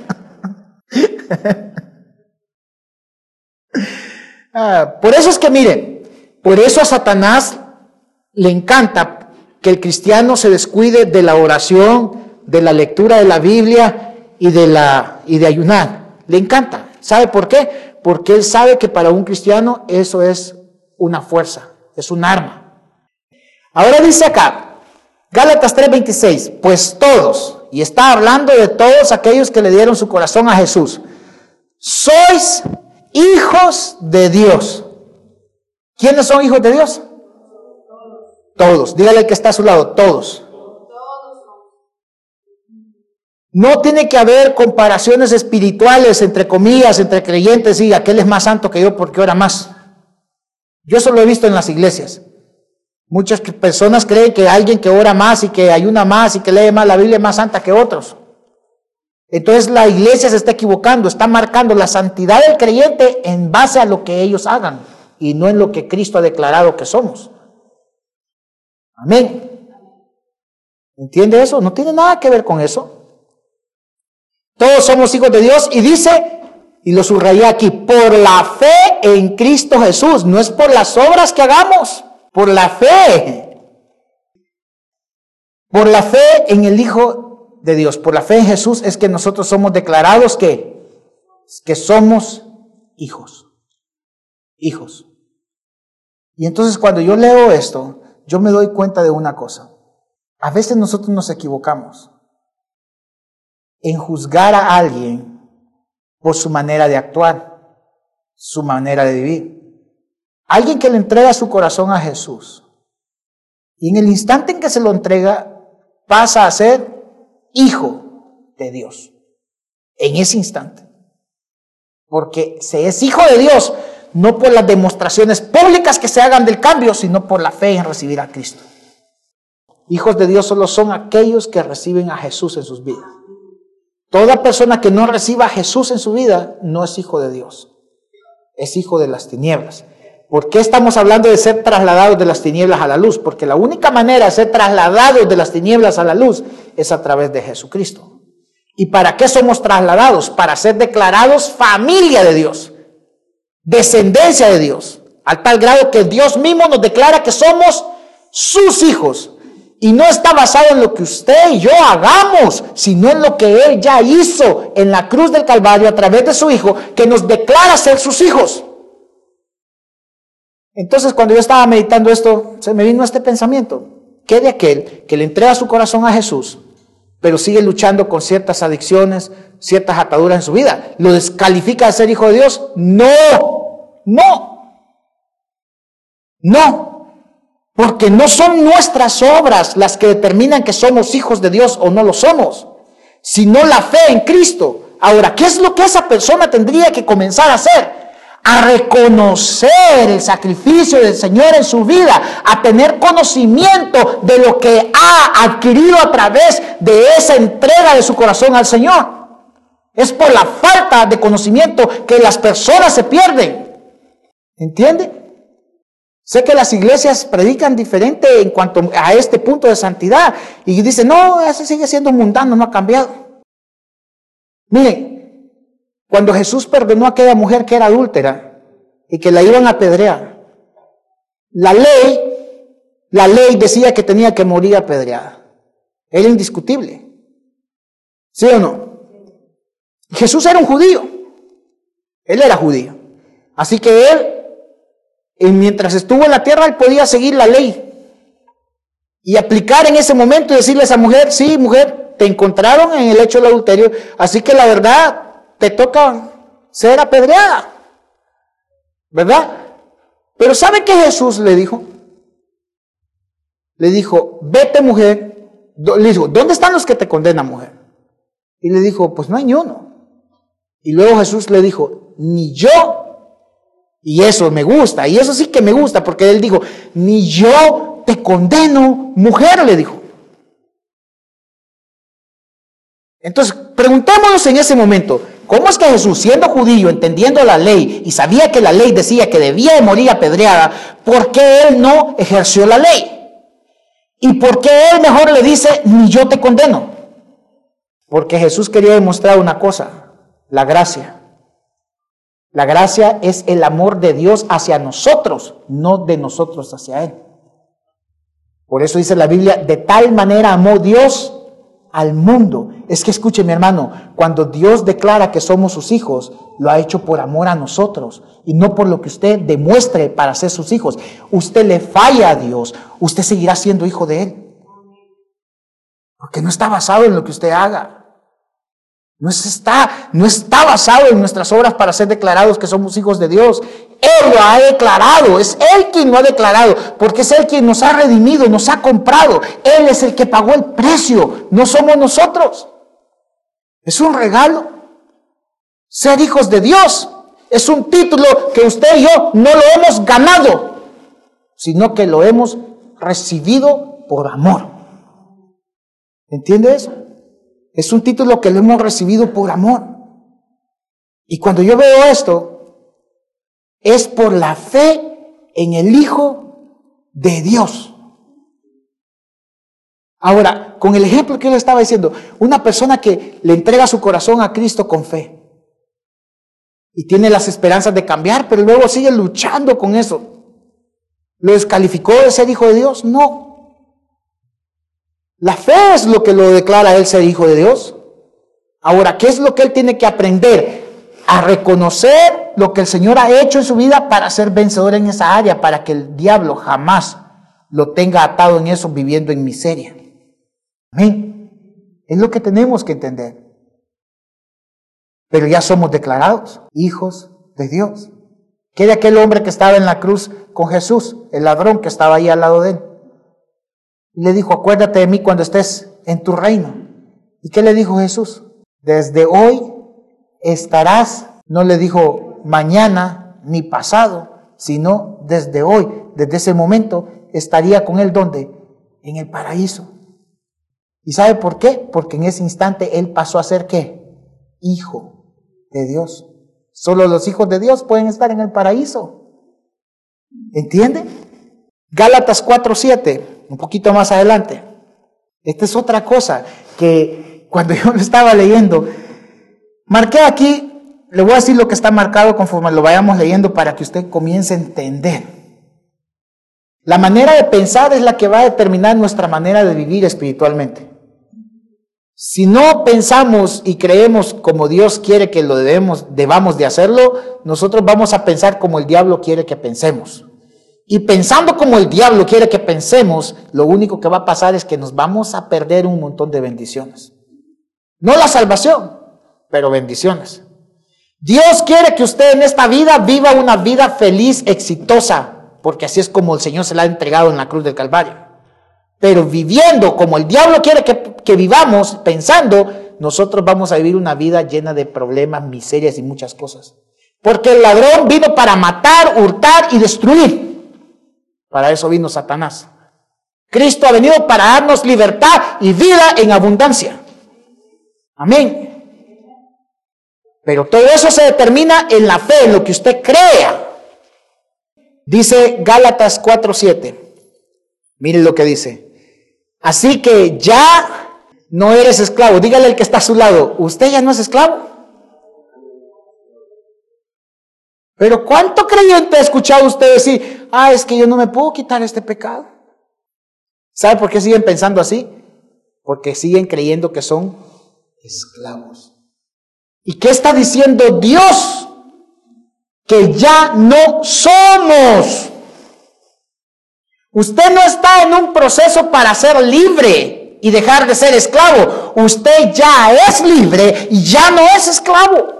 Ah, por eso es que miren, por eso a Satanás le encanta que el cristiano se descuide de la oración, de la lectura de la Biblia y de, la, y de ayunar. Le encanta. ¿Sabe por qué? Porque él sabe que para un cristiano eso es una fuerza, es un arma. Ahora dice acá, Gálatas tres veintiséis, pues todos, y está hablando de todos aquellos que le dieron su corazón a Jesús, sois hijos de Dios. ¿Quiénes son hijos de Dios? Todos. Dígale al que está a su lado, todos. No tiene que haber comparaciones espirituales, entre comillas, entre creyentes, y aquel es más santo que yo porque ora más. Yo eso lo he visto en las iglesias. Muchas personas creen que alguien que ora más y que ayuna más y que lee más la Biblia es más santa que otros. Entonces la iglesia se está equivocando, está marcando la santidad del creyente en base a lo que ellos hagan y no en lo que Cristo ha declarado que somos. Amén. ¿Entiende eso? No tiene nada que ver con eso. Todos somos hijos de Dios y dice, y lo subrayé aquí, por la fe en Cristo Jesús, no es por las obras que hagamos, por la fe. Por la fe en el Hijo de Dios, por la fe en Jesús es que nosotros somos declarados que, que somos hijos. Hijos. Y entonces cuando yo leo esto, yo me doy cuenta de una cosa. A veces nosotros nos equivocamos en juzgar a alguien por su manera de actuar, su manera de vivir. Alguien que le entrega su corazón a Jesús y en el instante en que se lo entrega pasa a ser hijo de Dios. En ese instante. Porque se es hijo de Dios no por las demostraciones públicas que se hagan del cambio, sino por la fe en recibir a Cristo. Hijos de Dios solo son aquellos que reciben a Jesús en sus vidas. Toda persona que no reciba a Jesús en su vida no es hijo de Dios, es hijo de las tinieblas. ¿Por qué estamos hablando de ser trasladados de las tinieblas a la luz? Porque la única manera de ser trasladados de las tinieblas a la luz es a través de Jesucristo. ¿Y para qué somos trasladados? Para ser declarados familia de Dios, descendencia de Dios, al tal grado que Dios mismo nos declara que somos sus hijos. Y no está basado en lo que usted y yo hagamos, sino en lo que Él ya hizo en la cruz del Calvario a través de su Hijo, que nos declara ser sus hijos. Entonces, cuando yo estaba meditando esto, se me vino este pensamiento. ¿Qué de aquel que le entrega su corazón a Jesús, pero sigue luchando con ciertas adicciones, ciertas ataduras en su vida? ¿Lo descalifica de ser hijo de Dios? No, no, no. Porque no son nuestras obras las que determinan que somos hijos de Dios o no lo somos, sino la fe en Cristo. Ahora, ¿qué es lo que esa persona tendría que comenzar a hacer? a reconocer el sacrificio del Señor en su vida, a tener conocimiento de lo que ha adquirido a través de esa entrega de su corazón al Señor. Es por la falta de conocimiento que las personas se pierden. ¿Entiende? Sé que las iglesias predican diferente en cuanto a este punto de santidad y dicen, no, ese sigue siendo mundano, no ha cambiado. Miren, cuando Jesús perdonó a aquella mujer que era adúltera y que la iban a apedrear, la ley, la ley decía que tenía que morir apedreada. Era indiscutible. ¿Sí o no? Jesús era un judío. Él era judío. Así que él, y mientras estuvo en la tierra, él podía seguir la ley y aplicar en ese momento y decirle a esa mujer, sí, mujer, te encontraron en el hecho del adulterio, así que la verdad te toca ser apedreada, ¿verdad? Pero ¿sabe qué Jesús le dijo? Le dijo, vete mujer, le dijo, ¿dónde están los que te condenan, mujer? Y le dijo, pues no hay ni uno. Y luego Jesús le dijo, ni yo. Y eso me gusta, y eso sí que me gusta, porque él dijo, ni yo te condeno, mujer, le dijo. Entonces, preguntémonos en ese momento, ¿cómo es que Jesús, siendo judío, entendiendo la ley, y sabía que la ley decía que debía de morir apedreada, ¿por qué él no ejerció la ley? ¿Y por qué él mejor le dice, ni yo te condeno? Porque Jesús quería demostrar una cosa, la gracia. La gracia es el amor de Dios hacia nosotros, no de nosotros hacia Él. Por eso dice la Biblia, de tal manera amó Dios al mundo. Es que escuche, mi hermano, cuando Dios declara que somos sus hijos, lo ha hecho por amor a nosotros y no por lo que usted demuestre para ser sus hijos. Usted le falla a Dios, usted seguirá siendo hijo de Él. Porque no está basado en lo que usted haga. No está, no está basado en nuestras obras para ser declarados que somos hijos de Dios. Él lo ha declarado, es Él quien lo ha declarado, porque es Él quien nos ha redimido, nos ha comprado. Él es el que pagó el precio, no somos nosotros. Es un regalo. Ser hijos de Dios es un título que usted y yo no lo hemos ganado, sino que lo hemos recibido por amor. ¿Entiende eso? Es un título que lo hemos recibido por amor. Y cuando yo veo esto, es por la fe en el Hijo de Dios. Ahora, con el ejemplo que yo le estaba diciendo, una persona que le entrega su corazón a Cristo con fe y tiene las esperanzas de cambiar, pero luego sigue luchando con eso, ¿lo descalificó de ser hijo de Dios? No. La fe es lo que lo declara a él ser hijo de Dios. Ahora, ¿qué es lo que él tiene que aprender? A reconocer lo que el Señor ha hecho en su vida para ser vencedor en esa área, para que el diablo jamás lo tenga atado en eso, viviendo en miseria. Amén. Es lo que tenemos que entender. Pero ya somos declarados hijos de Dios. ¿Qué de aquel hombre que estaba en la cruz con Jesús? El ladrón que estaba ahí al lado de él. Y le dijo, acuérdate de mí cuando estés en tu reino. ¿Y qué le dijo Jesús? Desde hoy estarás, no le dijo mañana ni pasado, sino desde hoy, desde ese momento, estaría con él, ¿dónde? En el paraíso. ¿Y sabe por qué? Porque en ese instante él pasó a ser, ¿qué? Hijo de Dios. Solo los hijos de Dios pueden estar en el paraíso. ¿Entiende? Gálatas cuatro siete. Un poquito más adelante. Esta es otra cosa que cuando yo lo estaba leyendo, marqué aquí, le voy a decir lo que está marcado conforme lo vayamos leyendo para que usted comience a entender. La manera de pensar es la que va a determinar nuestra manera de vivir espiritualmente. Si no pensamos y creemos como Dios quiere que lo debemos, debamos de hacerlo, nosotros vamos a pensar como el diablo quiere que pensemos. Y pensando como el diablo quiere que pensemos, lo único que va a pasar es que nos vamos a perder un montón de bendiciones. No la salvación, pero bendiciones. Dios quiere que usted en esta vida viva una vida feliz, exitosa, porque así es como el Señor se la ha entregado en la cruz del Calvario. Pero viviendo como el diablo quiere que, que vivamos, pensando, nosotros vamos a vivir una vida llena de problemas, miserias y muchas cosas. Porque el ladrón vino para matar, hurtar y destruir. Para eso vino Satanás. Cristo ha venido para darnos libertad y vida en abundancia. Amén. Pero todo eso se determina en la fe, en lo que usted crea. Dice Gálatas cuatro siete. Miren lo que dice. Así que ya no eres esclavo. Dígale al que está a su lado, usted ya no es esclavo. Pero ¿cuánto creyente ha escuchado usted decir, ah, es que yo no me puedo quitar este pecado? ¿Sabe por qué siguen pensando así? Porque siguen creyendo que son esclavos. ¿Y qué está diciendo Dios? Que ya no somos. Usted no está en un proceso para ser libre y dejar de ser esclavo. Usted ya es libre y ya no es esclavo.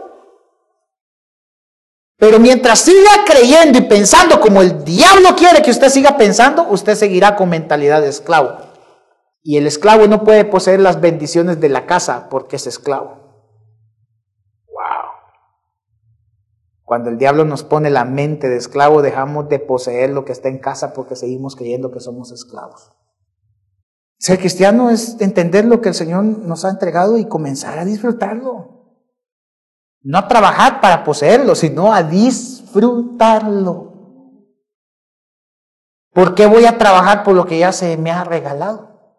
Pero mientras siga creyendo y pensando como el diablo quiere que usted siga pensando, usted seguirá con mentalidad de esclavo. Y el esclavo no puede poseer las bendiciones de la casa porque es esclavo. Wow. Cuando el diablo nos pone la mente de esclavo, dejamos de poseer lo que está en casa porque seguimos creyendo que somos esclavos. Ser cristiano es entender lo que el Señor nos ha entregado y comenzar a disfrutarlo. No a trabajar para poseerlo, sino a disfrutarlo. ¿Por qué voy a trabajar por lo que ya se me ha regalado?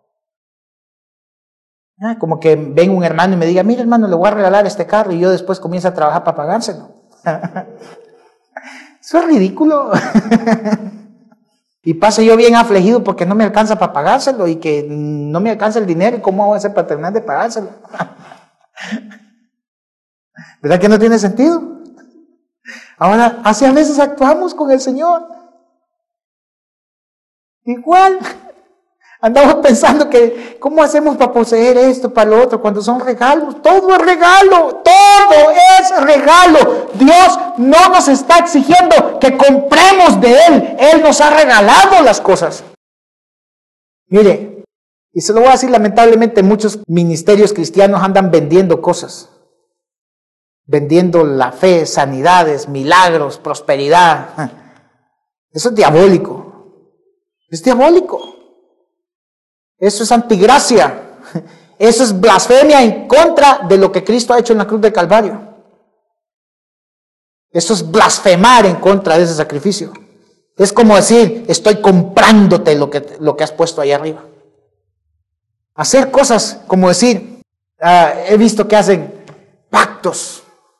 Ah, como que venga un hermano y me diga, mira hermano, le voy a regalar este carro y yo después comienzo a trabajar para pagárselo. Eso es ridículo. Y paso yo bien afligido porque no me alcanza para pagárselo y que no me alcanza el dinero y cómo voy a hacer para terminar de pagárselo. ¿Verdad que no tiene sentido? Ahora, así a veces actuamos con el Señor. Igual. Andamos pensando que, ¿cómo hacemos para poseer esto, para lo otro? Cuando son regalos, todo es regalo, todo es regalo. Dios no nos está exigiendo que compremos de Él. Él nos ha regalado las cosas. Mire, y se lo voy a decir, lamentablemente muchos ministerios cristianos andan vendiendo cosas. Vendiendo la fe, sanidades, milagros, prosperidad. Eso es diabólico. Es diabólico. Eso es antigracia. Eso es blasfemia en contra de lo que Cristo ha hecho en la cruz del Calvario. Eso es blasfemar en contra de ese sacrificio. Es como decir, estoy comprándote lo que, lo que has puesto ahí arriba. Hacer cosas como decir, uh, he visto que hacen pactos.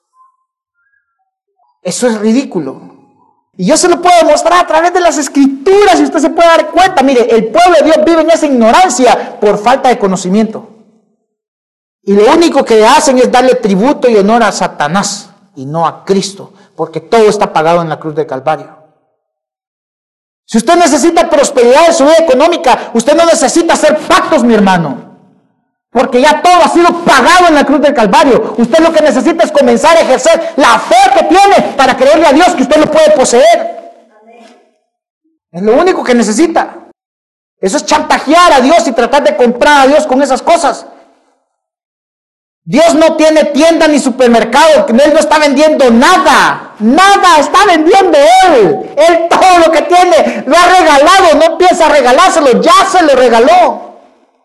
Eso es ridículo. Y yo se lo puedo mostrar a través de las escrituras y usted se puede dar cuenta. Mire, el pueblo de Dios vive en esa ignorancia por falta de conocimiento. Y lo único que hacen es darle tributo y honor a Satanás y no a Cristo, porque todo está pagado en la cruz del Calvario. Si usted necesita prosperidad en su vida económica, usted no necesita hacer pactos, mi hermano. Porque ya todo ha sido pagado en la cruz del Calvario. Usted lo que necesita es comenzar a ejercer la fe que tiene para creerle a Dios que usted lo puede poseer. Es lo único que necesita. Eso es chantajear a Dios y tratar de comprar a Dios con esas cosas. Dios no tiene tienda ni supermercado. Él no está vendiendo nada. Nada está vendiendo Él. Él todo lo que tiene lo ha regalado. No piensa regalárselo. Ya se lo regaló.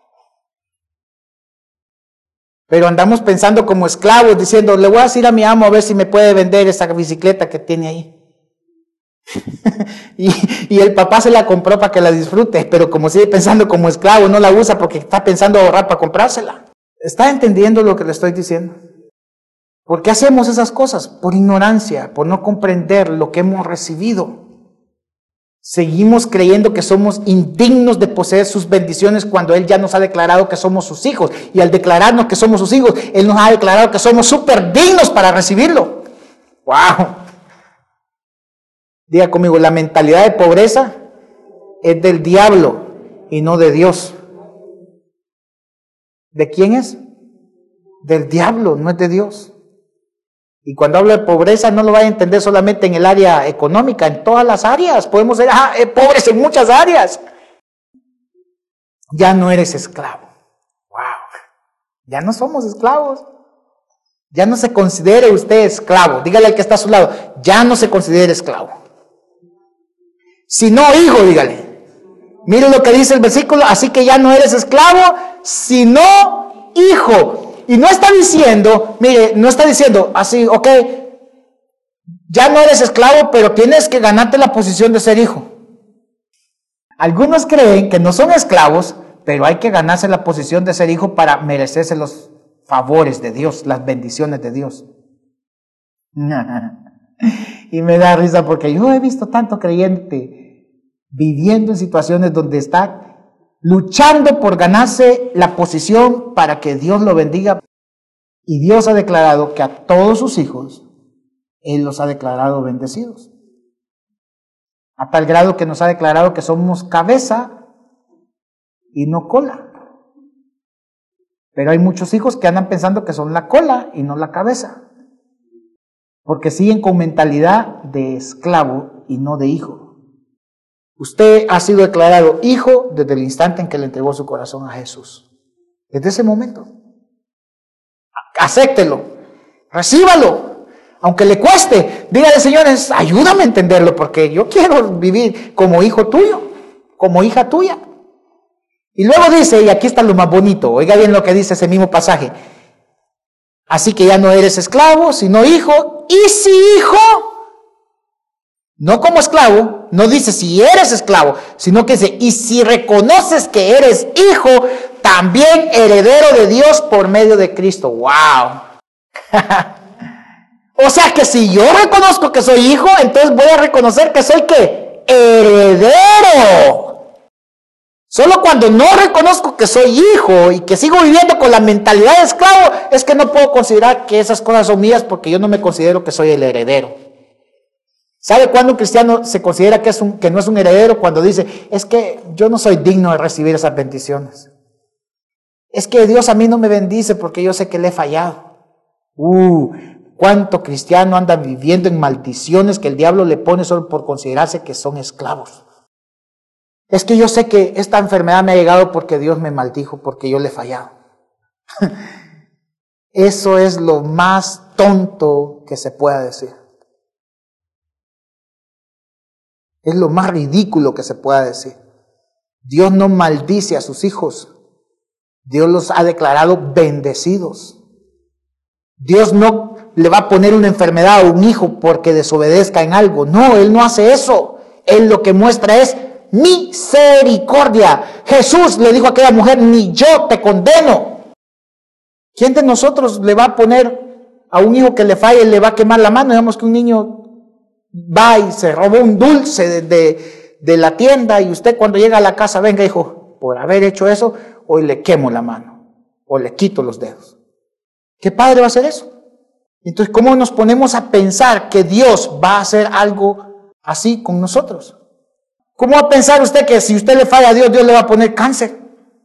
Pero andamos pensando como esclavos, diciendo, le voy a decir a mi amo a ver si me puede vender esa bicicleta que tiene ahí. y, y el papá se la compró para que la disfrute, pero como sigue pensando como esclavo, no la usa porque está pensando ahorrar para comprársela. ¿Está entendiendo lo que le estoy diciendo? ¿Por qué hacemos esas cosas? Por ignorancia, por no comprender lo que hemos recibido. Seguimos creyendo que somos indignos de poseer sus bendiciones cuando Él ya nos ha declarado que somos sus hijos. Y al declararnos que somos sus hijos, Él nos ha declarado que somos súper dignos para recibirlo. ¡Wow! Diga conmigo, la mentalidad de pobreza es del diablo y no de Dios. ¿De quién es? Del diablo, no es de Dios. Y cuando hablo de pobreza no lo vaya a entender solamente en el área económica, en todas las áreas. Podemos ser ah, eh, pobres en muchas áreas. Ya no eres esclavo. Wow. Ya no somos esclavos. Ya no se considere usted esclavo. Dígale al que está a su lado, ya no se considere esclavo. Sino hijo, dígale. Mire lo que dice el versículo, así que ya no eres esclavo, sino hijo. Y no está diciendo, mire, no está diciendo así, ok, ya no eres esclavo, pero tienes que ganarte la posición de ser hijo. Algunos creen que no son esclavos, pero hay que ganarse la posición de ser hijo para merecerse los favores de Dios, las bendiciones de Dios. Y me da risa porque yo he visto tanto creyente viviendo en situaciones donde está luchando por ganarse la posición para que Dios lo bendiga. Y Dios ha declarado que a todos sus hijos, Él los ha declarado bendecidos. A tal grado que nos ha declarado que somos cabeza y no cola. Pero hay muchos hijos que andan pensando que son la cola y no la cabeza. Porque siguen con mentalidad de esclavo y no de hijo. Usted ha sido declarado hijo desde el instante en que le entregó su corazón a Jesús. Desde ese momento. Acéptelo. Recíbalo. Aunque le cueste. Dígale, señores, ayúdame a entenderlo porque yo quiero vivir como hijo tuyo. Como hija tuya. Y luego dice, y aquí está lo más bonito, oiga bien lo que dice ese mismo pasaje. Así que ya no eres esclavo, sino hijo. Y si hijo, no como esclavo, no dice si eres esclavo, sino que dice, y si reconoces que eres hijo, también heredero de Dios por medio de Cristo. ¡Wow! O sea que si yo reconozco que soy hijo, entonces voy a reconocer que soy ¿qué? Heredero. Solo cuando no reconozco que soy hijo y que sigo viviendo con la mentalidad de esclavo, es que no puedo considerar que esas cosas son mías porque yo no me considero que soy el heredero. ¿Sabe cuándo un cristiano se considera que, es un, que no es un heredero? Cuando dice, es que yo no soy digno de recibir esas bendiciones. Es que Dios a mí no me bendice porque yo sé que le he fallado. Uh, cuánto cristiano anda viviendo en maldiciones que el diablo le pone solo por considerarse que son esclavos. Es que yo sé que esta enfermedad me ha llegado porque Dios me maldijo, porque yo le he fallado. Eso es lo más tonto que se pueda decir. Es lo más ridículo que se pueda decir. Dios no maldice a sus hijos. Dios los ha declarado bendecidos. Dios no le va a poner una enfermedad a un hijo porque desobedezca en algo. No, Él no hace eso. Él lo que muestra es misericordia. Jesús le dijo a aquella mujer, ni yo te condeno. ¿Quién de nosotros le va a poner a un hijo que le falle, le va a quemar la mano? Digamos que un niño va y se robó un dulce de, de, de la tienda y usted cuando llega a la casa, venga hijo, por haber hecho eso, hoy le quemo la mano o le quito los dedos. ¿Qué padre va a hacer eso? Entonces, ¿cómo nos ponemos a pensar que Dios va a hacer algo así con nosotros? ¿Cómo va a pensar usted que si usted le falla a Dios, Dios le va a poner cáncer?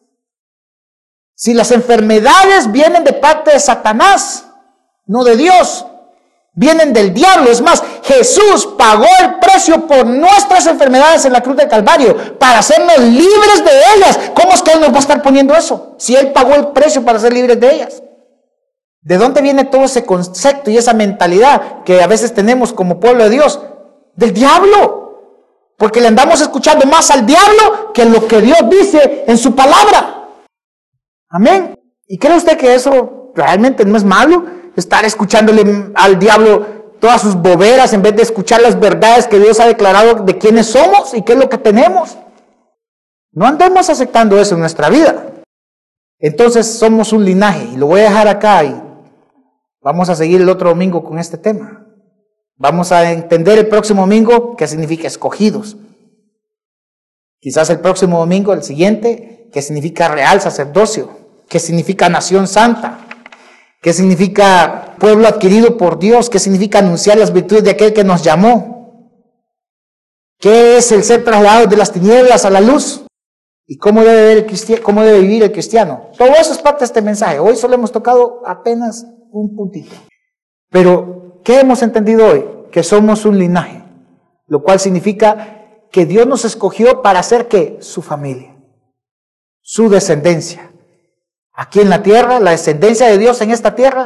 Si las enfermedades vienen de parte de Satanás, no de Dios, vienen del diablo. Es más, Jesús pagó el precio por nuestras enfermedades en la cruz del Calvario para hacernos libres de ellas. ¿Cómo es que Él nos va a estar poniendo eso? Si Él pagó el precio para ser libres de ellas. ¿De dónde viene todo ese concepto y esa mentalidad que a veces tenemos como pueblo de Dios? Del diablo. Porque le andamos escuchando más al diablo que lo que Dios dice en su palabra. Amén. ¿Y cree usted que eso realmente no es malo? Estar escuchándole al diablo todas sus boberas en vez de escuchar las verdades que Dios ha declarado de quiénes somos y qué es lo que tenemos. No andemos aceptando eso en nuestra vida. Entonces somos un linaje, y lo voy a dejar acá y vamos a seguir el otro domingo con este tema. Vamos a entender el próximo domingo qué significa escogidos. Quizás el próximo domingo, el siguiente, qué significa real sacerdocio, qué significa nación santa, qué significa pueblo adquirido por Dios, qué significa anunciar las virtudes de aquel que nos llamó, qué es el ser trasladado de las tinieblas a la luz y cómo debe, ver el cristiano, cómo debe vivir el cristiano. Todo eso es parte de este mensaje. Hoy solo hemos tocado apenas un puntito. Pero, ¿qué hemos entendido hoy? Que somos un linaje, lo cual significa que Dios nos escogió para hacer ¿qué? Su familia, su descendencia. Aquí en la tierra, la descendencia de Dios en esta tierra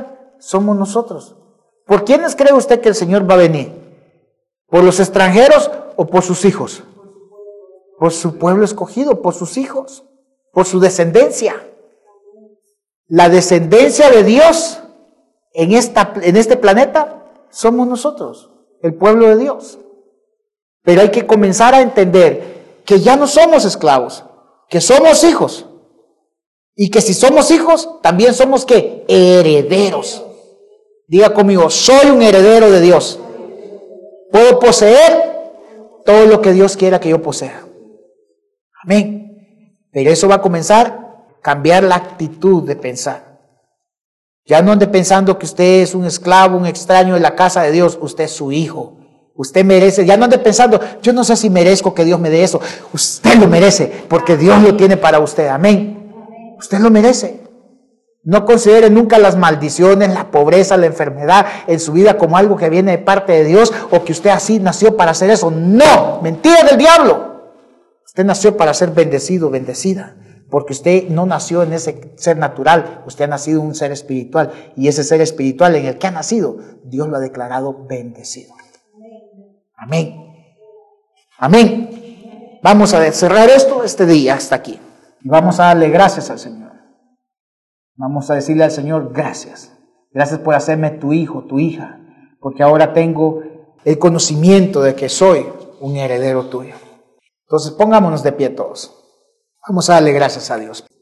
somos nosotros. ¿Por quiénes cree usted que el Señor va a venir? ¿Por los extranjeros o por sus hijos? Por su pueblo escogido, por sus hijos, por su descendencia. La descendencia de Dios en, esta, en este planeta somos nosotros, el pueblo de Dios. Pero hay que comenzar a entender que ya no somos esclavos, que somos hijos. Y que si somos hijos, también somos ¿qué? Herederos. Diga conmigo, soy un heredero de Dios. Puedo poseer todo lo que Dios quiera que yo posea. Amén. Pero eso va a comenzar a cambiar la actitud de pensar. Ya no ande pensando que usted es un esclavo, un extraño de la casa de Dios. Usted es su hijo. Usted merece. Ya no ande pensando, yo no sé si merezco que Dios me dé eso. Usted lo merece porque Dios lo tiene para usted. Amén. Usted lo merece. No considere nunca las maldiciones, la pobreza, la enfermedad en su vida como algo que viene de parte de Dios o que usted así nació para hacer eso. No, mentira del diablo. Usted nació para ser bendecido, bendecida, porque usted no nació en ese ser natural, usted ha nacido en un ser espiritual y ese ser espiritual en el que ha nacido, Dios lo ha declarado bendecido. Amén. Amén. Vamos a cerrar esto este día hasta aquí. Y vamos a darle gracias al Señor. Vamos a decirle al Señor, gracias. Gracias por hacerme tu hijo, tu hija. Porque ahora tengo el conocimiento de que soy un heredero tuyo. Entonces pongámonos de pie todos. Vamos a darle gracias a Dios.